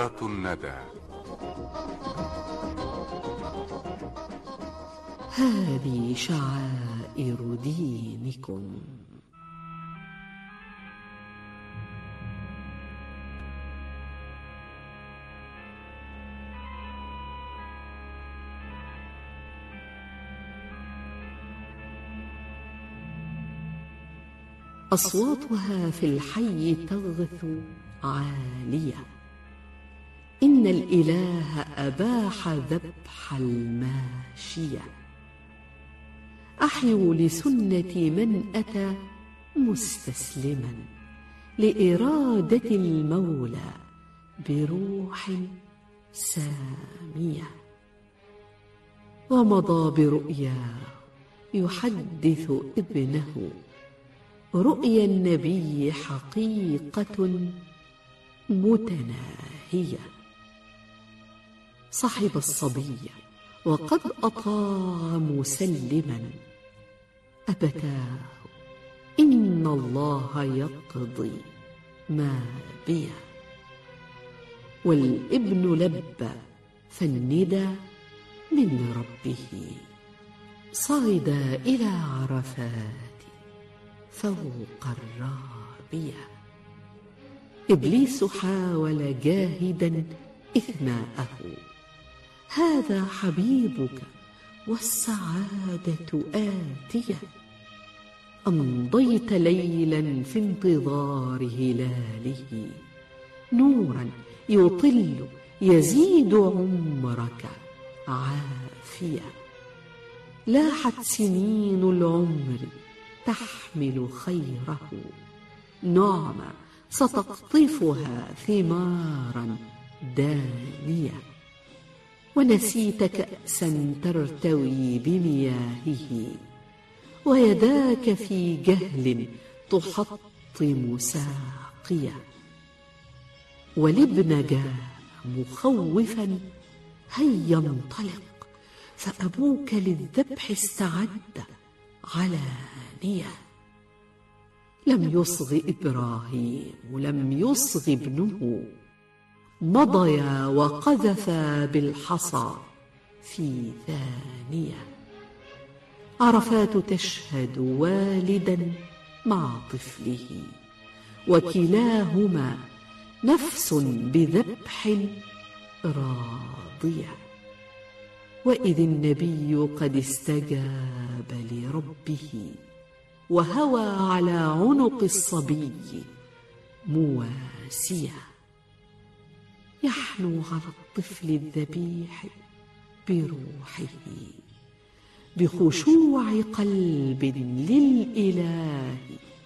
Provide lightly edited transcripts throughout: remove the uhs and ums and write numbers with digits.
قطرات الندى. هذه شعائر دينكم. أصواتها في الحي تغثو عالية. إن الإله أباح ذبح الماشية. أحيوا لسنة من أتى مستسلما لإرادة المولى بروح سامية. ومضى برؤياه يحدث ابنه. رؤيا النبي حقيقة متناهية. صحب الصبي وقد أطاع مسلما. أبتاه إن الله يقضي ما بيه. والابن لبى فالندى من ربه. صعد إلى عرفات فوق الرابية. إبليس حاول جاهدا إثناءه. هذا حبيبك والسعادة آتية. أمضيت ليلا في انتظار هلاله. نورا يطل يزيد عمرك عافية. لاحت سنين العمر تحمل خيره. نعم ستقطفها ثمارا دانية. ونسيت كأسا ترتوي بمياهه. ويداك في جهل تحطم ساقية. والابن جاء مخوفا هيا انطلق فأبوك للذبح استعد علانية. لم يصغ إبراهيم لم يصغ ابنه. مضيا وقذفا بالحصى في ثانية. عرفات تشهد والدا مع طفله. وكلاهما نفس بذبح راضية. وإذ النبي قد استجاب لربه. وهوى على عنق الصبي مواسية. يحنو على الطفل الذبيح بروحه. بخشوع قلب للإله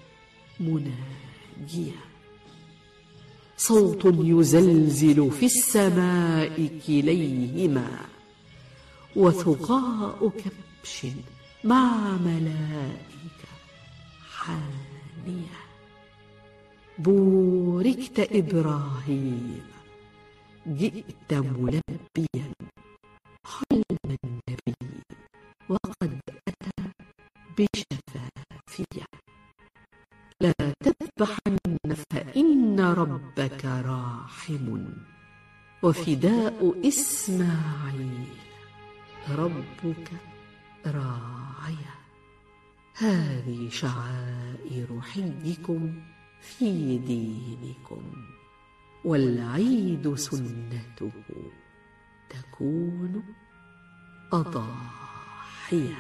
مناجية. صوت يزلزل في السماء كليهما. وثغاء كبش مع ملائكة حانية. بوركت إبراهيم جئت ملبيا حلم النبي. وقد أتى بشفافية. لا تذبحن فإن ربك راحم. وفداء إسماعيل ربك راعية. هذه شعائر حيكم في دينكم. والعيد سنته تكون أضاحية.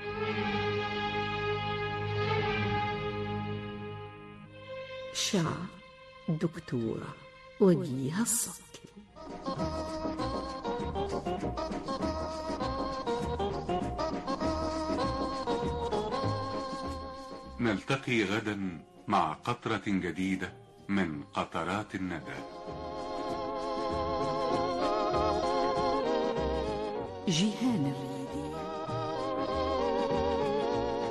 شعر دكتورة وجيه الصقل. نلتقي غدا مع قطرة جديدة من قطرات الندى. جيهان الريح.